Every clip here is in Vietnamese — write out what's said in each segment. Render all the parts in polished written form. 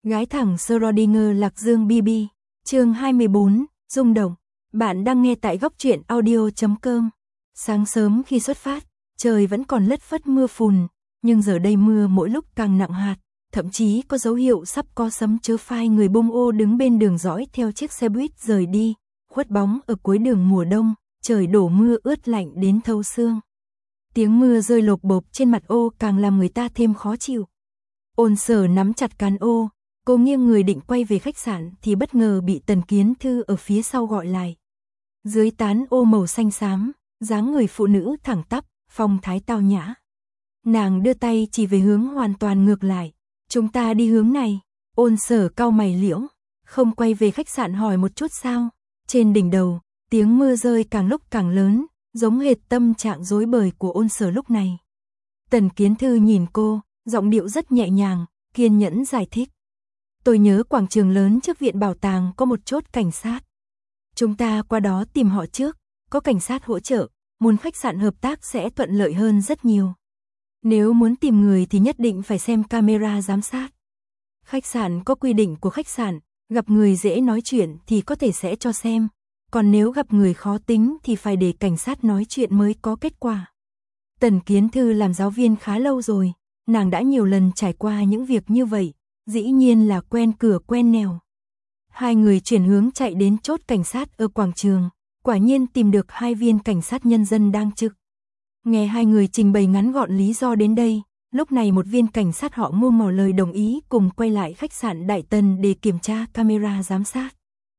Gái thẳng Schrödinger Lạc Dương BB, chương 24, rung động. Bạn đang nghe tại góc truyện audio.com. Sáng sớm khi xuất phát, trời vẫn còn lất phất mưa phùn, nhưng giờ đây mưa mỗi lúc càng nặng hạt, thậm chí có dấu hiệu sắp có sấm chớ phai. Người bông ô đứng bên đường dõi theo chiếc xe buýt rời đi, khuất bóng ở cuối đường mùa đông, trời đổ mưa ướt lạnh đến thấu xương. Tiếng mưa rơi lộp bộp trên mặt ô càng làm người ta thêm khó chịu. Ôn Sở nắm chặt cán ô, cô nghiêng người định quay về khách sạn thì bất ngờ bị Tần Kiến Thư ở phía sau gọi lại. Dưới tán ô màu xanh xám, dáng người phụ nữ thẳng tắp, phong thái tao nhã. Nàng đưa tay chỉ về hướng hoàn toàn ngược lại. Chúng ta đi hướng này. Ôn Sở cau mày liễu, không quay về khách sạn hỏi một chút sao? Trên đỉnh đầu, tiếng mưa rơi càng lúc càng lớn, giống hệt tâm trạng rối bời của Ôn Sở lúc này. Tần Kiến Thư nhìn cô, giọng điệu rất nhẹ nhàng, kiên nhẫn giải thích. Tôi nhớ quảng trường lớn trước viện bảo tàng có một chốt cảnh sát. Chúng ta qua đó tìm họ trước, có cảnh sát hỗ trợ, muốn khách sạn hợp tác sẽ thuận lợi hơn rất nhiều. Nếu muốn tìm người thì nhất định phải xem camera giám sát. Khách sạn có quy định của khách sạn, gặp người dễ nói chuyện thì có thể sẽ cho xem, còn nếu gặp người khó tính thì phải để cảnh sát nói chuyện mới có kết quả. Tần Kiến Thư làm giáo viên khá lâu rồi, nàng đã nhiều lần trải qua những việc như vậy, dĩ nhiên là quen cửa quen nẻo. Hai người chuyển hướng chạy đến chốt cảnh sát ở quảng trường, quả nhiên tìm được hai viên cảnh sát nhân dân đang trực. Nghe hai người trình bày ngắn gọn lý do đến đây, lúc này một viên cảnh sát họ Ngô ngỏ lời đồng ý cùng quay lại khách sạn Đại Tần để kiểm tra camera giám sát.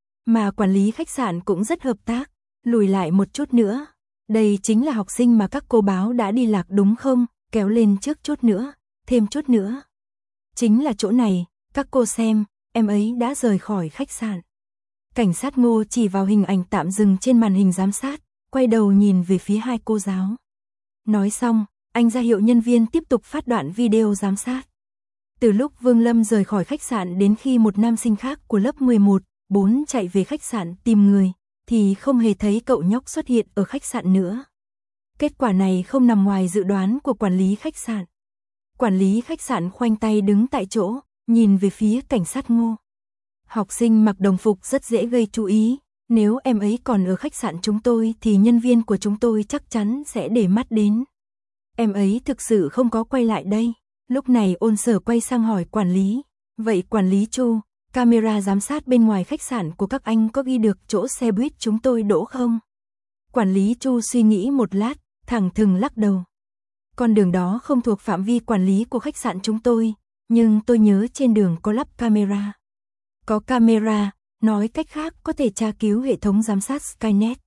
Mà quản lý khách sạn cũng rất hợp tác, lùi lại một chút nữa. Đây chính là học sinh mà các cô báo đã đi lạc đúng không? Kéo lên trước chút nữa, thêm chút nữa. Chính là chỗ này, các cô xem, em ấy đã rời khỏi khách sạn. Cảnh sát Ngô chỉ vào hình ảnh tạm dừng trên màn hình giám sát, quay đầu nhìn về phía hai cô giáo. Nói xong, anh ra hiệu nhân viên tiếp tục phát đoạn video giám sát. Từ lúc Vương Lâm rời khỏi khách sạn đến khi một nam sinh khác của lớp 11, 4 chạy về khách sạn tìm người, thì không hề thấy cậu nhóc xuất hiện ở khách sạn nữa. Kết quả này không nằm ngoài dự đoán của quản lý khách sạn. Quản lý khách sạn khoanh tay đứng tại chỗ, nhìn về phía cảnh sát Ngô. Học sinh mặc đồng phục rất dễ gây chú ý, nếu em ấy còn ở khách sạn chúng tôi thì nhân viên của chúng tôi chắc chắn sẽ để mắt đến. Em ấy thực sự không có quay lại đây. Lúc này Ôn Sở quay sang hỏi quản lý. Vậy quản lý Chu, camera giám sát bên ngoài khách sạn của các anh có ghi được chỗ xe buýt chúng tôi đỗ không? Quản lý Chu suy nghĩ một lát, thẳng thừng lắc đầu. Con đường đó không thuộc phạm vi quản lý của khách sạn chúng tôi, nhưng tôi nhớ trên đường có lắp camera. Có camera, nói cách khác có thể tra cứu hệ thống giám sát Skynet.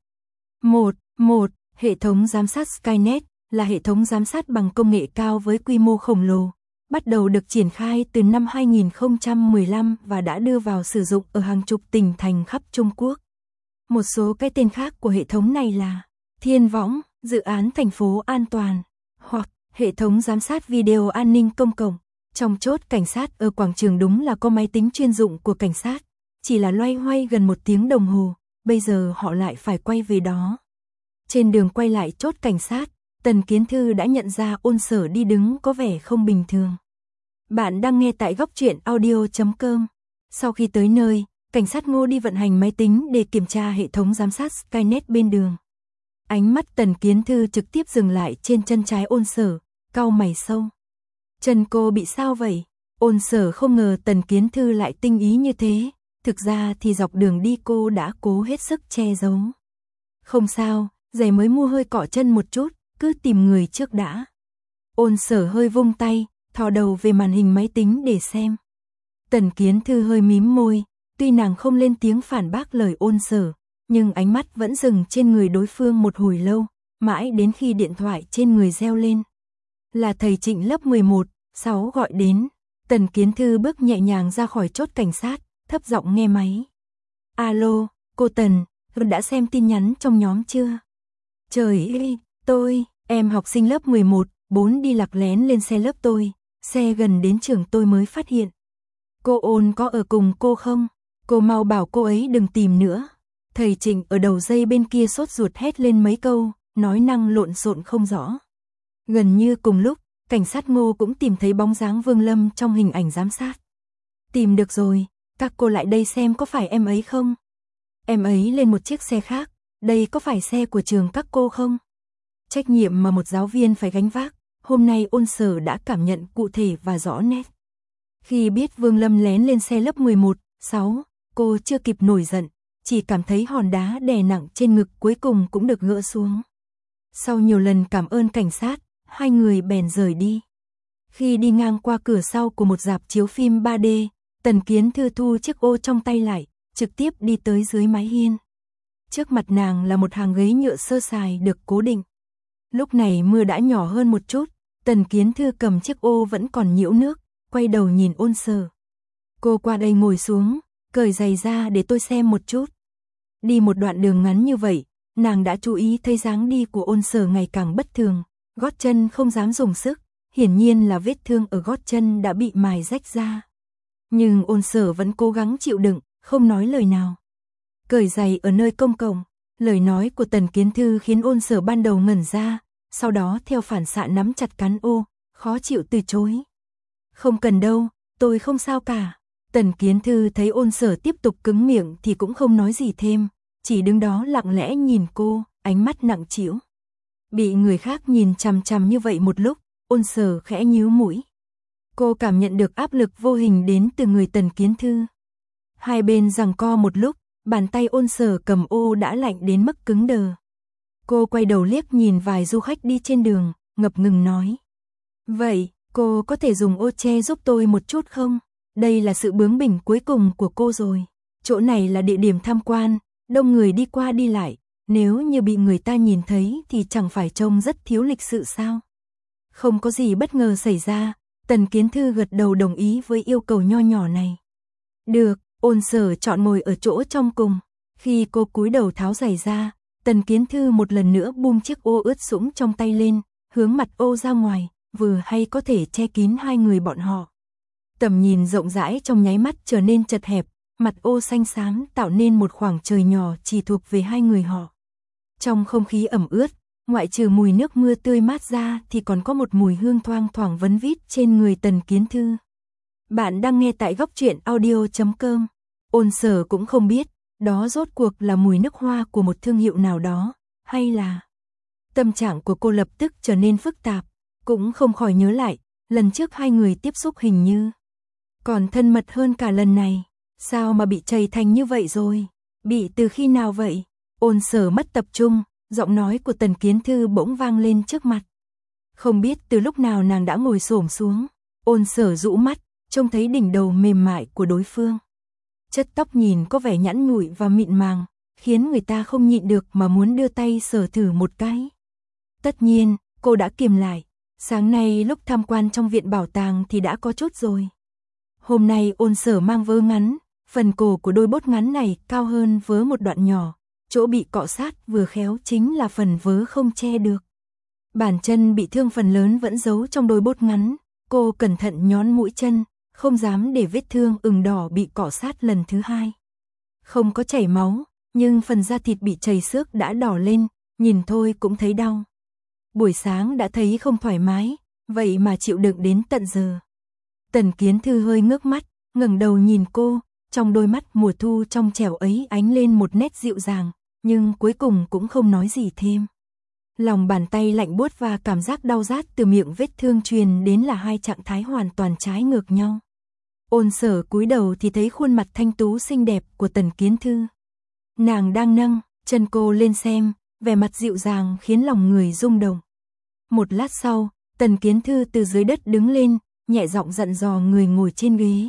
Một, hệ thống giám sát Skynet là hệ thống giám sát bằng công nghệ cao với quy mô khổng lồ, bắt đầu được triển khai từ năm 2015 và đã đưa vào sử dụng ở hàng chục tỉnh thành khắp Trung Quốc. Một số cái tên khác của hệ thống này là Thiên Võng, dự án thành phố an toàn, hoặc hệ thống giám sát video an ninh công cộng. Trong chốt cảnh sát ở quảng trường đúng là có máy tính chuyên dụng của cảnh sát, chỉ là loay hoay gần 1 tiếng đồng hồ, bây giờ họ lại phải quay về đó. Trên đường quay lại chốt cảnh sát, Tần Kiến Thư đã nhận ra Ôn Sở đi đứng có vẻ không bình thường. Bạn đang nghe tại góc truyện audio.com. Sau khi tới nơi, cảnh sát Ngô đi vận hành máy tính để kiểm tra hệ thống giám sát Skynet bên đường. Ánh mắt Tần Kiến Thư trực tiếp dừng lại trên chân trái Ôn Sở, cau mày sâu. Chân cô bị sao vậy? Ôn Sở không ngờ Tần Kiến Thư lại tinh ý như thế, thực ra thì dọc đường đi cô đã cố hết sức che giấu. Không sao, giày mới mua hơi cọ chân một chút, cứ tìm người trước đã. Ôn Sở hơi vung tay, thò đầu về màn hình máy tính để xem. Tần Kiến Thư hơi mím môi, tuy nàng không lên tiếng phản bác lời Ôn Sở, nhưng ánh mắt vẫn dừng trên người đối phương một hồi lâu, mãi đến khi điện thoại trên người reo lên. Là thầy Trịnh lớp 11, 6 gọi đến. Tần Kiến Thư bước nhẹ nhàng ra khỏi chốt cảnh sát, thấp giọng nghe máy. Alo, cô Tần, đã xem tin nhắn trong nhóm chưa? Trời ơi, em học sinh lớp 11, 4 đi lạc lén lên xe lớp tôi, xe gần đến trường tôi mới phát hiện. Cô Ôn có ở cùng cô không? Cô mau bảo cô ấy đừng tìm nữa. Thầy Trịnh ở đầu dây bên kia sốt ruột hét lên mấy câu, nói năng lộn xộn không rõ. Gần như cùng lúc, cảnh sát Ngô cũng tìm thấy bóng dáng Vương Lâm trong hình ảnh giám sát. Tìm được rồi, các cô lại đây xem có phải em ấy không? Em ấy lên một chiếc xe khác, đây có phải xe của trường các cô không? Trách nhiệm mà một giáo viên phải gánh vác, hôm nay Ôn Sở đã cảm nhận cụ thể và rõ nét. Khi biết Vương Lâm lén lên xe lớp 11, 6, cô chưa kịp nổi giận, chỉ cảm thấy hòn đá đè nặng trên ngực cuối cùng cũng được gỡ xuống. Sau nhiều lần cảm ơn cảnh sát, hai người bèn rời đi. Khi đi ngang qua cửa sau của một rạp chiếu phim 3D, Tần Kiến Thư thu chiếc ô trong tay lại, trực tiếp đi tới dưới mái hiên. Trước mặt nàng là một hàng ghế nhựa sơ sài được cố định. Lúc này mưa đã nhỏ hơn một chút, Tần Kiến Thư cầm chiếc ô vẫn còn nhiễu nước, quay đầu nhìn Ôn Sở. Cô qua đây ngồi xuống, cởi giày ra để tôi xem một chút. Đi một đoạn đường ngắn như vậy, nàng đã chú ý thấy dáng đi của Ôn Sở ngày càng bất thường, gót chân không dám dùng sức, hiển nhiên là vết thương ở gót chân đã bị mài rách ra. Nhưng Ôn Sở vẫn cố gắng chịu đựng, không nói lời nào. Cởi giày ở nơi công cộng, lời nói của Tần Kiến Thư khiến Ôn Sở ban đầu ngẩn ra, sau đó theo phản xạ nắm chặt cán ô, khó chịu từ chối. Không cần đâu, tôi không sao cả. Tần Kiến Thư thấy Ôn Sở tiếp tục cứng miệng thì cũng không nói gì thêm, chỉ đứng đó lặng lẽ nhìn cô, ánh mắt nặng trĩu. Bị người khác nhìn chằm chằm như vậy một lúc, Ôn Sở khẽ nhíu mũi. Cô cảm nhận được áp lực vô hình đến từ người Tần Kiến Thư. Hai bên giằng co một lúc, bàn tay Ôn Sở cầm ô đã lạnh đến mức cứng đờ. Cô quay đầu liếc nhìn vài du khách đi trên đường, ngập ngừng nói. Vậy, cô có thể dùng ô che giúp tôi một chút không? Đây là sự bướng bỉnh cuối cùng của cô rồi. Chỗ này là địa điểm tham quan, đông người đi qua đi lại. Nếu như bị người ta nhìn thấy thì chẳng phải trông rất thiếu lịch sự sao? Không có gì bất ngờ xảy ra, Tần Kiến Thư gật đầu đồng ý với yêu cầu nho nhỏ này. Được, Ôn Sở chọn ngồi ở chỗ trong cùng. Khi cô cúi đầu tháo giày ra, Tần Kiến Thư một lần nữa bung chiếc ô ướt sũng trong tay lên, hướng mặt ô ra ngoài, vừa hay có thể che kín hai người bọn họ. Tầm nhìn rộng rãi trong nháy mắt trở nên chật hẹp, mặt ô xanh xám tạo nên một khoảng trời nhỏ chỉ thuộc về hai người họ. Trong không khí ẩm ướt, ngoại trừ mùi nước mưa tươi mát ra thì còn có một mùi hương thoang thoảng vấn vít trên người Tần Kiến Thư. Bạn đang nghe tại góc truyện audio.com. Ôn Sở cũng không biết, đó rốt cuộc là mùi nước hoa của một thương hiệu nào đó, hay là... Tâm trạng của cô lập tức trở nên phức tạp, cũng không khỏi nhớ lại, lần trước hai người tiếp xúc hình như còn thân mật hơn cả lần này, sao mà bị trầy thành như vậy rồi, bị từ khi nào vậy? Ôn Sở mất tập trung, giọng nói của Tần Kiến Thư bỗng vang lên trước mặt. Không biết từ lúc nào nàng đã ngồi xổm xuống, Ôn Sở rũ mắt, trông thấy đỉnh đầu mềm mại của đối phương. Chất tóc nhìn có vẻ nhẵn nhụi và mịn màng, khiến người ta không nhịn được mà muốn đưa tay sờ thử một cái. Tất nhiên, cô đã kiềm lại, sáng nay lúc tham quan trong viện bảo tàng thì đã có chút rồi. Hôm nay Ôn Sở mang vớ ngắn, phần cổ của đôi bốt ngắn này cao hơn vớ một đoạn nhỏ, chỗ bị cọ sát vừa khéo chính là phần vớ không che được. Bàn chân bị thương phần lớn vẫn giấu trong đôi bốt ngắn, cô cẩn thận nhón mũi chân, không dám để vết thương ửng đỏ bị cọ sát lần thứ hai. Không có chảy máu, nhưng phần da thịt bị chảy xước đã đỏ lên, nhìn thôi cũng thấy đau. Buổi sáng đã thấy không thoải mái, vậy mà chịu đựng đến tận giờ. Tần Kiến Thư hơi ngước mắt, ngẩng đầu nhìn cô, trong đôi mắt mùa thu trong trẻo ấy ánh lên một nét dịu dàng, nhưng cuối cùng cũng không nói gì thêm. Lòng bàn tay lạnh buốt và cảm giác đau rát từ miệng vết thương truyền đến là hai trạng thái hoàn toàn trái ngược nhau. Ôn Sở cúi đầu thì thấy khuôn mặt thanh tú xinh đẹp của Tần Kiến Thư. Nàng đang nâng chân cô lên xem, vẻ mặt dịu dàng khiến lòng người rung động. Một lát sau, Tần Kiến Thư từ dưới đất đứng lên, nhẹ giọng dặn dò người ngồi trên ghế.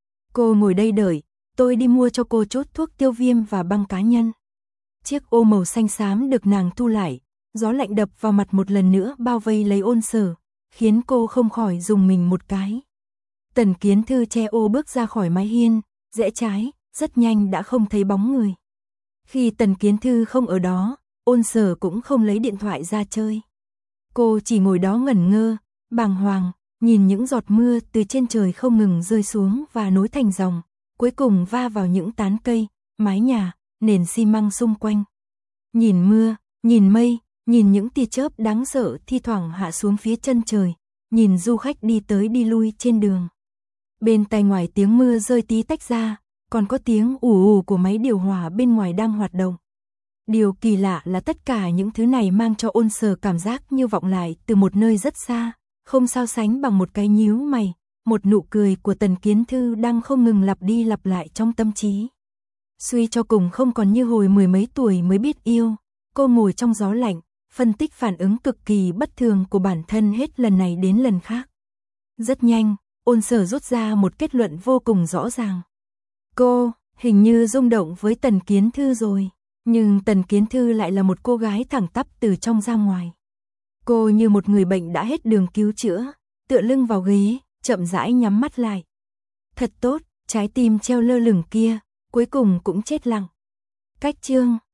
Cô ngồi đây đợi, tôi đi mua cho cô chút thuốc tiêu viêm và băng cá nhân. Chiếc ô màu xanh xám được nàng thu lại, gió lạnh đập vào mặt một lần nữa bao vây lấy Ôn Sở, khiến cô không khỏi rùng mình một cái. Tần Kiến Thư che ô bước ra khỏi mái hiên, rẽ trái, rất nhanh đã không thấy bóng người. Khi Tần Kiến Thư không ở đó, Ôn Sở cũng không lấy điện thoại ra chơi. Cô chỉ ngồi đó ngẩn ngơ, bàng hoàng, nhìn những giọt mưa từ trên trời không ngừng rơi xuống và nối thành dòng, cuối cùng va vào những tán cây, mái nhà, nền xi măng xung quanh. Nhìn mưa, nhìn mây, nhìn những tia chớp đáng sợ thi thoảng hạ xuống phía chân trời, nhìn du khách đi tới đi lui trên đường. Bên tai ngoài tiếng mưa rơi tí tách ra, còn có tiếng ù ù của máy điều hòa bên ngoài đang hoạt động. Điều kỳ lạ là tất cả những thứ này mang cho Ôn Sở cảm giác như vọng lại từ một nơi rất xa, không sao sánh bằng một cái nhíu mày, một nụ cười của Tần Kiến Thư đang không ngừng lặp đi lặp lại trong tâm trí. Suy cho cùng không còn như hồi mười mấy tuổi mới biết yêu, cô ngồi trong gió lạnh, phân tích phản ứng cực kỳ bất thường của bản thân hết lần này đến lần khác. Rất nhanh, Ôn Sở rút ra một kết luận vô cùng rõ ràng. Cô, hình như rung động với Tần Kiến Thư rồi, nhưng Tần Kiến Thư lại là một cô gái thẳng tắp từ trong ra ngoài. Cô như một người bệnh đã hết đường cứu chữa, tựa lưng vào ghế, chậm rãi nhắm mắt lại. Thật tốt, trái tim treo lơ lửng kia, cuối cùng cũng chết lặng. Cách chương